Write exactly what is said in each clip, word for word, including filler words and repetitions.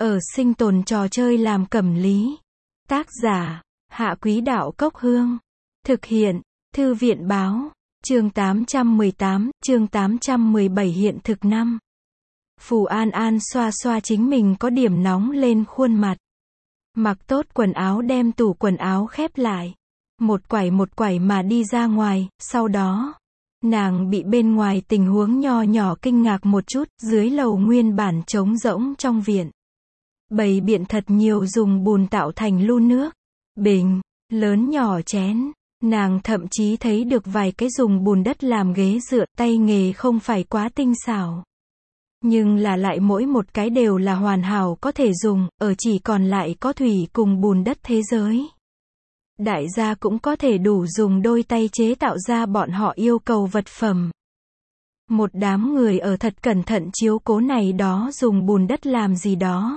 ở sinh tồn trò chơi làm cẩm lý. Tác giả, Hạ Quý Đạo Cốc Hương. Thực hiện, Thư viện Báo. Chương tám trăm mười tám, chương tám trăm mười bảy hiện thực năm. Phù An An xoa xoa chính mình có điểm nóng lên khuôn mặt. Mặc tốt quần áo đem tủ quần áo khép lại. Một quải một quải mà đi ra ngoài, sau đó, nàng bị bên ngoài tình huống nho nhỏ kinh ngạc một chút, dưới lầu nguyên bản trống rỗng trong viện. Bày biện thật nhiều dùng bùn tạo thành lu nước, bình, lớn nhỏ chén. Nàng thậm chí thấy được vài cái dùng bùn đất làm ghế dựa, tay nghề không phải quá tinh xảo. Nhưng là lại mỗi một cái đều là hoàn hảo có thể dùng, ở chỉ còn lại có thủy cùng bùn đất thế giới. Đại gia cũng có thể đủ dùng đôi tay chế tạo ra bọn họ yêu cầu vật phẩm. Một đám người ở thật cẩn thận chiếu cố này đó dùng bùn đất làm gì đó.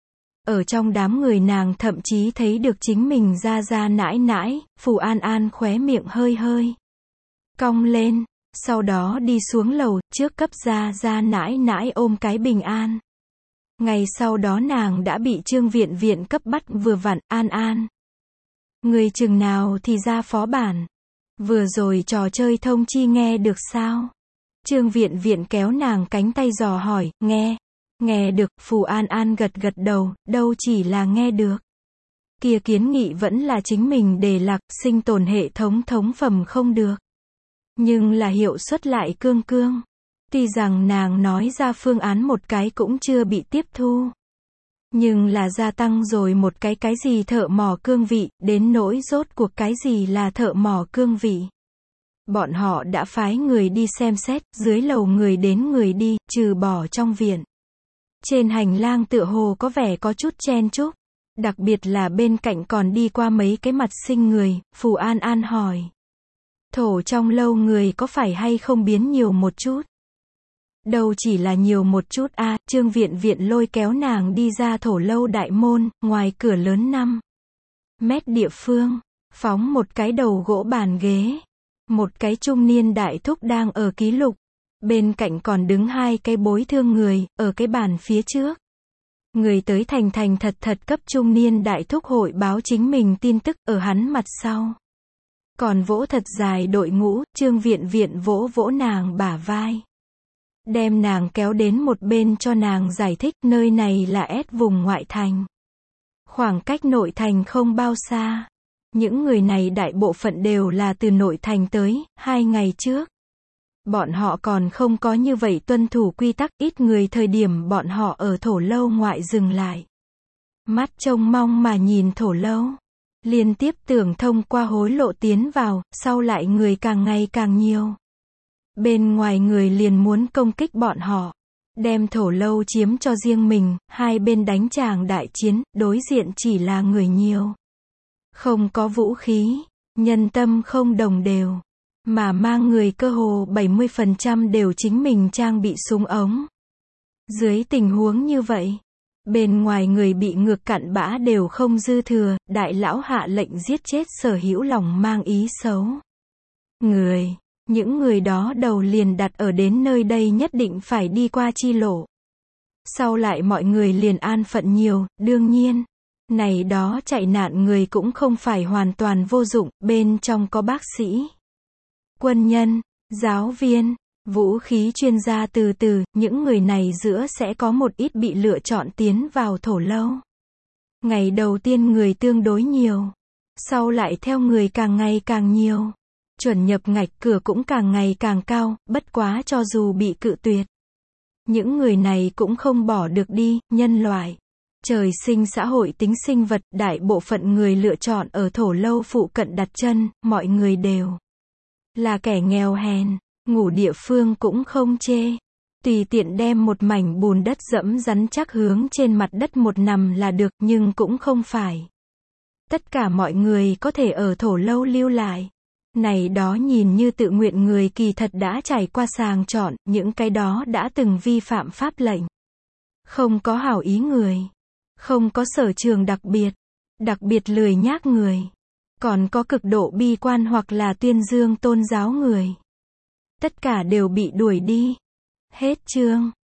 Ở trong đám người nàng thậm chí thấy được chính mình ra ra nãi nãi, Phù An An khóe miệng hơi hơi cong lên, sau đó đi xuống lầu, trước cấp ra ra nãi nãi ôm cái bình an. Ngày sau đó nàng đã bị Trương Viện Viện cấp bắt vừa vặn, An An. Người chừng nào thì ra phó bản. Vừa rồi trò chơi thông chi nghe được sao? Trương Viện Viện kéo nàng cánh tay dò hỏi, nghe. Nghe được, Phù An An gật gật đầu, đâu chỉ là nghe được. Kia kiến nghị vẫn là chính mình đề lạc, sinh tồn hệ thống thống phẩm không được. Nhưng là hiệu suất lại cương cương. Tuy rằng nàng nói ra phương án một cái cũng chưa bị tiếp thu. Nhưng là gia tăng rồi một cái cái gì thợ mỏ cương vị, đến nỗi rốt cuộc cái gì là thợ mỏ cương vị. Bọn họ đã phái người đi xem xét, dưới lầu người đến người đi, trừ bỏ trong viện. Trên hành lang tựa hồ có vẻ có chút chen chúc. Đặc biệt là bên cạnh còn đi qua mấy cái mặt sinh người, Phù An An hỏi. Thổ trong lâu người có phải hay không biến nhiều một chút? Đâu chỉ là nhiều một chút a à, Trương Viện Viện lôi kéo nàng đi ra thổ lâu đại môn, ngoài cửa lớn năm mét địa phương, phóng một cái đầu gỗ bàn ghế. Một cái trung niên đại thúc đang ở ký lục. Bên cạnh còn đứng hai cái bối thương người, ở cái bàn phía trước. Người tới thành thành thật thật cấp trung niên đại thúc hội báo chính mình tin tức ở hắn mặt sau. Còn vỗ thật dài đội ngũ, Trương Viện Viện vỗ vỗ nàng bả vai. Đem nàng kéo đến một bên cho nàng giải thích, nơi này là S vùng ngoại thành. Khoảng cách nội thành không bao xa. Những người này đại bộ phận đều là từ nội thành tới, hai ngày trước. Bọn họ còn không có như vậy tuân thủ quy tắc, ít người thời điểm bọn họ ở thổ lâu ngoại dừng lại. Mắt trông mong mà nhìn thổ lâu. Liên tiếp tưởng thông qua hối lộ tiến vào, sau lại người càng ngày càng nhiều. Bên ngoài người liền muốn công kích bọn họ. Đem thổ lâu chiếm cho riêng mình, hai bên đánh tràng đại chiến, đối diện chỉ là người nhiều. Không có vũ khí, nhân tâm không đồng đều. Mà mang người cơ hồ bảy mươi phần trăm đều chính mình trang bị súng ống. Dưới tình huống như vậy, bên ngoài người bị ngược cặn bã đều không dư thừa, đại lão hạ lệnh giết chết sở hữu lòng mang ý xấu. Người, những người đó đầu liền đặt ở đến nơi đây nhất định phải đi qua chi lộ. Sau lại mọi người liền an phận nhiều, đương nhiên. Này đó chạy nạn người cũng không phải hoàn toàn vô dụng, bên trong có bác sĩ, quân nhân, giáo viên, vũ khí chuyên gia từ từ, những người này giữa sẽ có một ít bị lựa chọn tiến vào thổ lâu. Ngày đầu tiên người tương đối nhiều, sau lại theo người càng ngày càng nhiều, chuẩn nhập ngạch cửa cũng càng ngày càng cao, bất quá cho dù bị cự tuyệt. Những người này cũng không bỏ được đi, nhân loại. Trời sinh xã hội tính sinh vật, đại bộ phận người lựa chọn ở thổ lâu phụ cận đặt chân, mọi người đều là kẻ nghèo hèn, ngủ địa phương cũng không chê. Tùy tiện đem một mảnh bùn đất dẫm rắn chắc hướng trên mặt đất một nằm là được, nhưng cũng không phải. Tất cả mọi người có thể ở thổ lâu lưu lại. Này đó nhìn như tự nguyện người kỳ thật đã trải qua sàng chọn, những cái đó đã từng vi phạm pháp lệnh. Không có hảo ý người. Không có sở trường đặc biệt. Đặc biệt lười nhác người. Còn có cực độ bi quan hoặc là tuyên dương tôn giáo người. Tất cả đều bị đuổi đi. Hết chương.